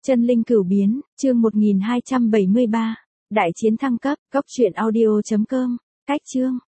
Chân linh cửu biến, chương 1273. Đại chiến thăng cấp, cốc truyện audio.com. Cách chương.